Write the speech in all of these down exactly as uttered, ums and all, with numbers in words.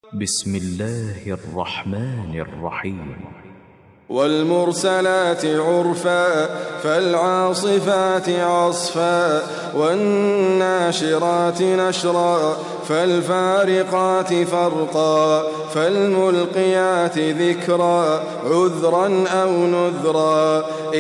بسم الله الرحمن الرحيم. والمرسلات عرفا فالعاصفات عصفا والناشرات نشرا فالفارقات فرقا فالملقيات ذكرا عذرا أو نذرا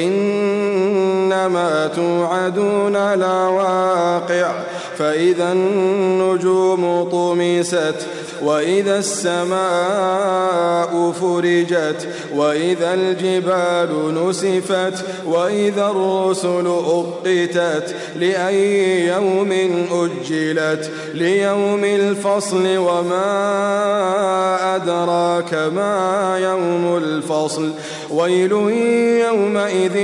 إنما توعدون لواقع فإذا النجوم طمست وإذا السماء فرجت وإذا الجبال نسفت وإذا الرسل أقتت لأي يوم أجلت ليوم الفصل وما أدراك ما يوم الفصل ويل يومئذ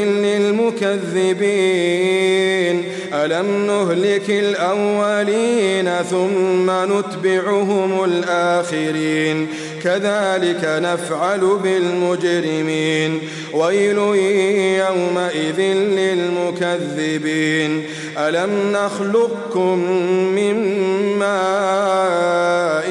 للمكذبين ألم نهلك الأولين ثم نتبعهم الآخرين كذلك نفعل بالمجرمين ويل يومئذ للمكذبين ألم نخلقكم من ماء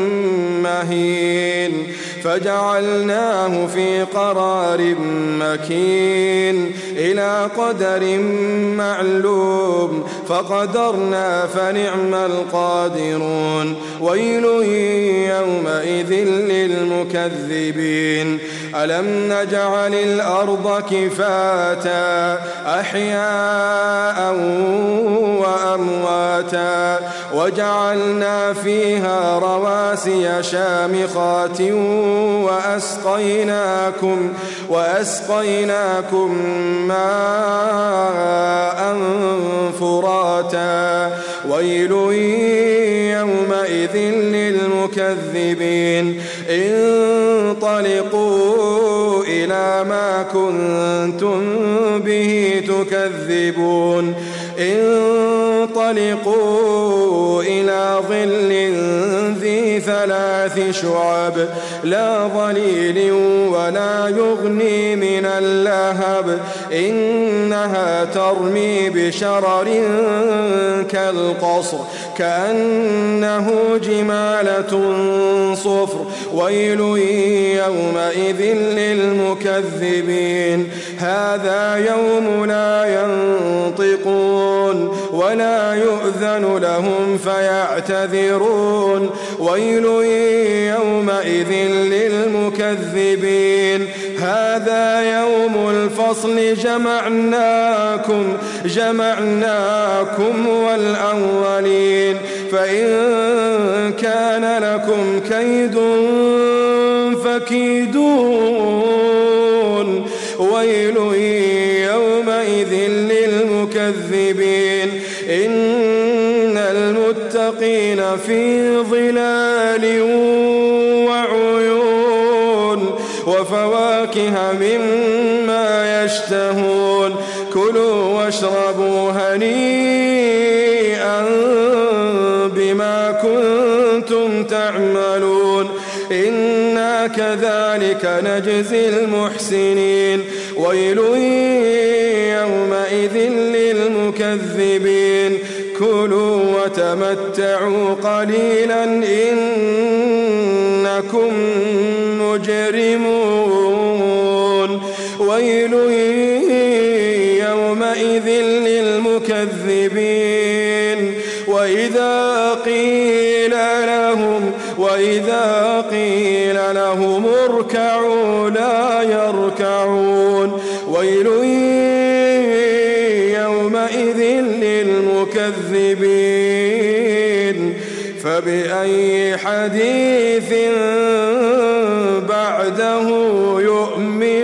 مهين فجعلناه في قرار مكين إلى قدر معلوم فقدرنا فنعم القادرون ويل يومئذ للمكذبين ألم نجعل الأرض كفاتا أحياء وأمواتا وجعلنا فيها رواسي شامخات وأسقيناكم وأسقيناكم ماء فراتا ويل يومئذ للمكذبين انطلقوا إلى ما كنتم به تكذبون انطلقوا إلى ظل ذي ثلاث شعب لا ظليل ولا يغني من اللهب إنها ترمي بشرر كالقصر كأنه جمالة صفر ويل يومئذ للمكذبين هذا يوم لا ينطقون ولا يؤذن لهم فيعتذرون ويل يومئذ للمكذبين هذا يوم الفصل جمعناكم جمعناكم والأولين فإن كان لكم كيد فكيدون ويل يومئذ للمكذبين إن المتقين في ظلال وعيون وفواكه مما يشتهون كلوا واشربوا هنيئا بما كنتم تعملون إنا كذلك نجزي المحسنين ويل يومئذ للمكذبين كلوا وتمتعوا قليلا إنكم مجرمون ويل يومئذ للمكذبين وإذا قيل لهم وإذا قيل لهم اركعوا لا يركعون ويل يومئذ للمكذبين فبأي حديث بعده يؤمن